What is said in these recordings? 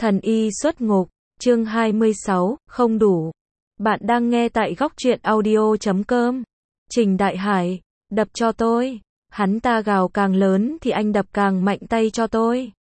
Thần y xuất ngục, chương 26, không đủ. Bạn đang nghe tại góc truyện audio.com. Trình Đại Hải, đập cho tôi. Hắn ta gào càng lớn thì anh đập càng mạnh tay cho tôi.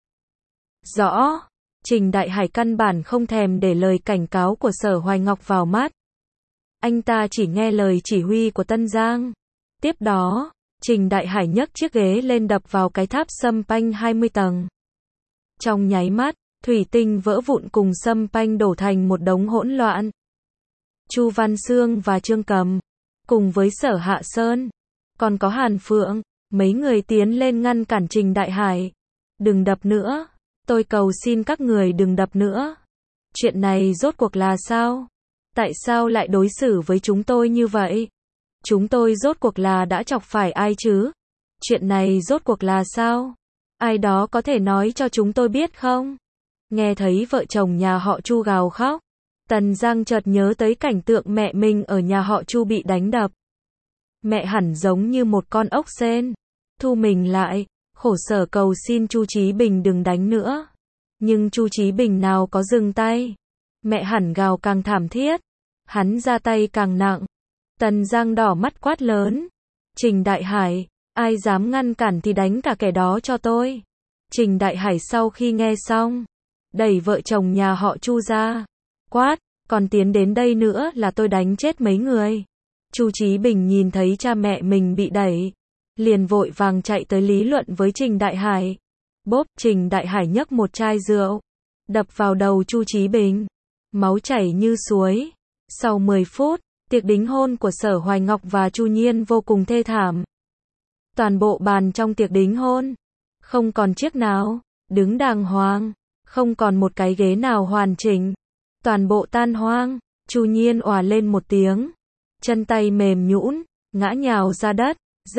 Rõ. Trình Đại Hải căn bản không thèm để lời cảnh cáo của Sở Hoài Ngọc vào mắt. Anh ta chỉ nghe lời chỉ huy của Tân Giang. Tiếp đó, Trình Đại Hải nhấc chiếc ghế lên đập vào cái tháp sâm panh 20 tầng. Trong nháy mắt, thủy tinh vỡ vụn cùng sâm panh đổ thành một đống hỗn loạn. Chu Văn Xương và Trương Cầm, cùng với Sở Hạ Sơn, còn có Hàn Phượng, mấy người tiến lên ngăn cản Trình Đại Hải. Đừng đập nữa, tôi cầu xin các người đừng đập nữa. Chuyện này rốt cuộc là sao? Tại sao lại đối xử với chúng tôi như vậy? Chúng tôi rốt cuộc là đã chọc phải ai chứ? Chuyện này rốt cuộc là sao? Ai đó có thể nói cho chúng tôi biết không? Nghe thấy vợ chồng nhà họ Chu gào khóc, Tần Giang chợt nhớ tới cảnh tượng mẹ mình ở nhà họ Chu bị đánh đập. Mẹ hẳn giống như một con ốc sên, thu mình lại, khổ sở cầu xin Chu Chí Bình đừng đánh nữa. Nhưng Chu Chí Bình nào có dừng tay. Mẹ hẳn gào càng thảm thiết, hắn ra tay càng nặng. Tần Giang đỏ mắt quát lớn. Trình Đại Hải, ai dám ngăn cản thì đánh cả kẻ đó cho tôi. Trình Đại Hải sau khi nghe xong, đẩy vợ chồng nhà họ Chu ra, quát, còn tiến đến đây nữa là tôi đánh chết mấy người. Chu Chí Bình nhìn thấy cha mẹ mình bị đẩy, liền vội vàng chạy tới lý luận với Trình Đại Hải. Bốp, Trình Đại Hải nhấc một chai rượu, đập vào đầu Chu Chí Bình, máu chảy như suối. Sau 10 phút, tiệc đính hôn của Sở Hoài Ngọc và Chu Nhiên vô cùng thê thảm. Toàn bộ bàn trong tiệc đính hôn, không còn chiếc nào đứng đàng hoàng, không còn một cái ghế nào hoàn chỉnh, toàn bộ tan hoang. Chu Nhiên òa lên một tiếng, chân tay mềm nhũn, ngã nhào ra đất.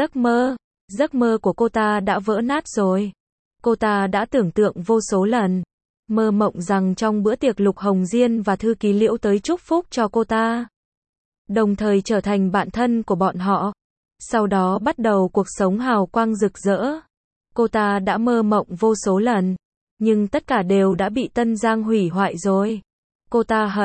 Giấc mơ của cô ta đã vỡ nát rồi. Cô ta đã tưởng tượng vô số lần, mơ mộng rằng trong bữa tiệc Lục Hồng Diên và thư ký Liễu tới chúc phúc cho cô ta, đồng thời trở thành bạn thân của bọn họ, sau đó bắt đầu cuộc sống hào quang rực rỡ. Cô ta đã mơ mộng vô số lần, nhưng tất cả đều đã bị Tân Giang hủy hoại rồi. Cô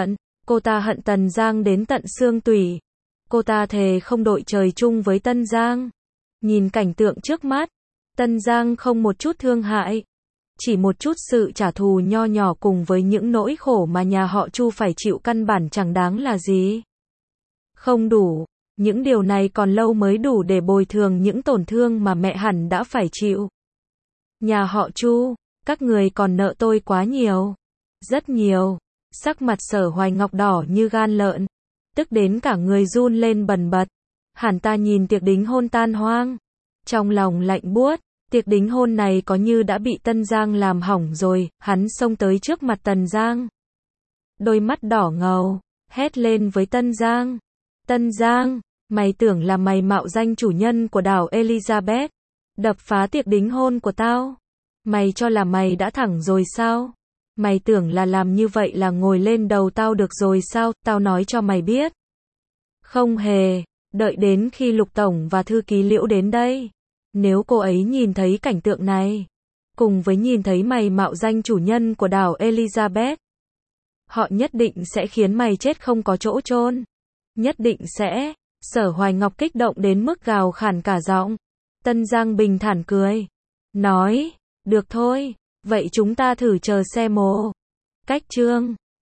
ta hận Tần Giang đến tận xương tủy. Cô ta thề không đội trời chung với Tân Giang. Nhìn cảnh tượng trước mắt, Tân Giang không một chút thương hại, chỉ một chút sự trả thù nho nhỏ cùng với những nỗi khổ mà nhà họ Chu phải chịu căn bản chẳng đáng là gì. Không đủ, những điều này còn lâu mới đủ để bồi thường những tổn thương mà mẹ hẳn đã phải chịu. Nhà họ Chu, các người còn nợ tôi quá nhiều, rất nhiều. Sắc mặt Sở Hoài Ngọc đỏ như gan lợn, tức đến cả người run lên bần bật. Hắn ta nhìn tiệc đính hôn tan hoang, trong lòng lạnh buốt. Tiệc đính hôn này có như đã bị Tân Giang làm hỏng rồi. Hắn xông tới trước mặt Tần Giang, đôi mắt đỏ ngầu, hét lên với Tân Giang. Tân Giang, mày tưởng là mày mạo danh chủ nhân của đảo Elizabeth, đập phá tiệc đính hôn của tao? Mày cho là mày đã thẳng rồi sao? Mày tưởng là làm như vậy là ngồi lên đầu tao được rồi sao? Tao nói cho mày biết. Không hề, đợi đến khi Lục Tổng và thư ký Liễu đến đây. Nếu cô ấy nhìn thấy cảnh tượng này, cùng với nhìn thấy mày mạo danh chủ nhân của đảo Elizabeth, họ nhất định sẽ khiến mày chết không có chỗ chôn. Nhất định sẽ. Sở Hoài Ngọc kích động đến mức gào khản cả giọng. Tân Giang bình thản cười, nói, được thôi, vậy chúng ta thử chờ xe mồ. Cách chương